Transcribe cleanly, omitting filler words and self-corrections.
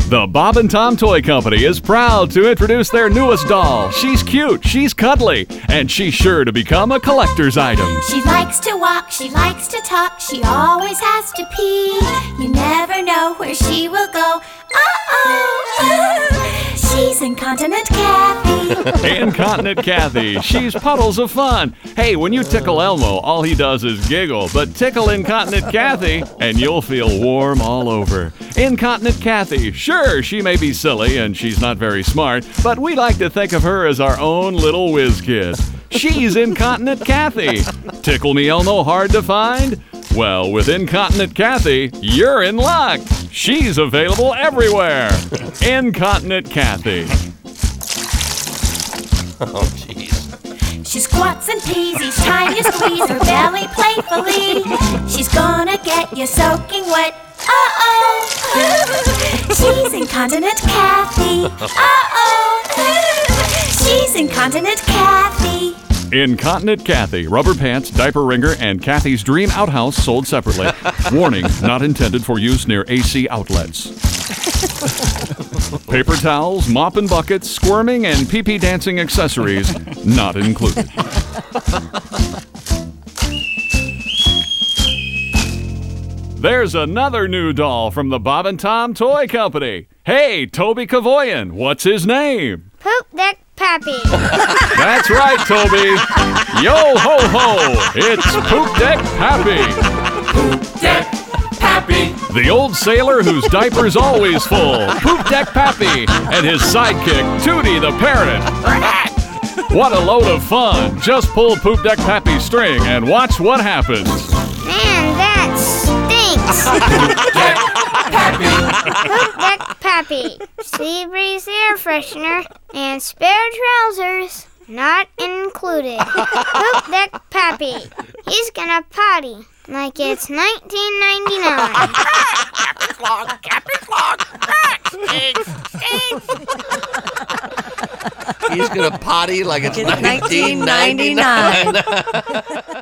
The Bob and Tom Toy Company is proud to introduce their newest doll. She's cute, she's cuddly, and she's sure to become a collector's item. She likes to walk, she likes to talk, she always has to pee. You never know where she will go. Uh-oh! She's Incontinent Kathy. Incontinent Kathy. She's puddles of fun. Hey, when you tickle Elmo, all he does is giggle. But tickle Incontinent Kathy, and you'll feel warm all over. Incontinent Kathy. Sure, she may be silly and she's not very smart, but we like to think of her as our own little whiz kid. She's Incontinent Kathy. Tickle me Elmo hard to find? Well, with Incontinent Kathy, you're in luck. She's available everywhere. Incontinent Kathy. Oh, jeez. She squats and pees each time you squeeze her belly playfully. She's gonna get you soaking wet. Uh-oh! She's Incontinent Kathy. Uh-oh! She's Incontinent Kathy. Incontinent Kathy. Rubber pants, diaper wringer, and Kathy's Dream Outhouse sold separately. Warning, not intended for use near AC outlets. Paper towels, mop and buckets, squirming, and pee-pee dancing accessories not included. There's another new doll from the Bob and Tom Toy Company. Hey, Toby Kavoyan, what's his name? Poop Deck Pappy. That's right, Toby. Yo ho ho, it's Poop Deck Pappy. Poop Deck Pappy. The old sailor whose diaper's always full. Poop Deck Pappy and his sidekick, Tootie the parrot. What a load of fun. Just pull Poop Deck Pappy's string and watch what happens. Man, that stinks. Poop Deck Pappy. Poop Deck Pappy. Sea Breeze air freshener and spare trousers not included. Poop Deck Pappy. He's gonna potty like it's 1999. Captain Clog. He's gonna potty like it's 1999.